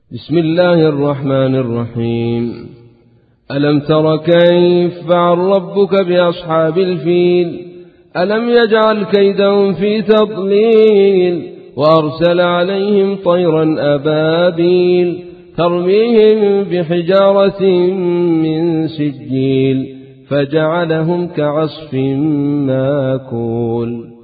بسم الله الرحمن الرحيم. ألم تر كيف فعل ربك بأصحاب الفيل؟ ألم يجعل كيدهم في تضليل وأرسل عليهم طيرا أبابيل ترميهم بحجارة من سجيل فجعلهم كعصف ماكول.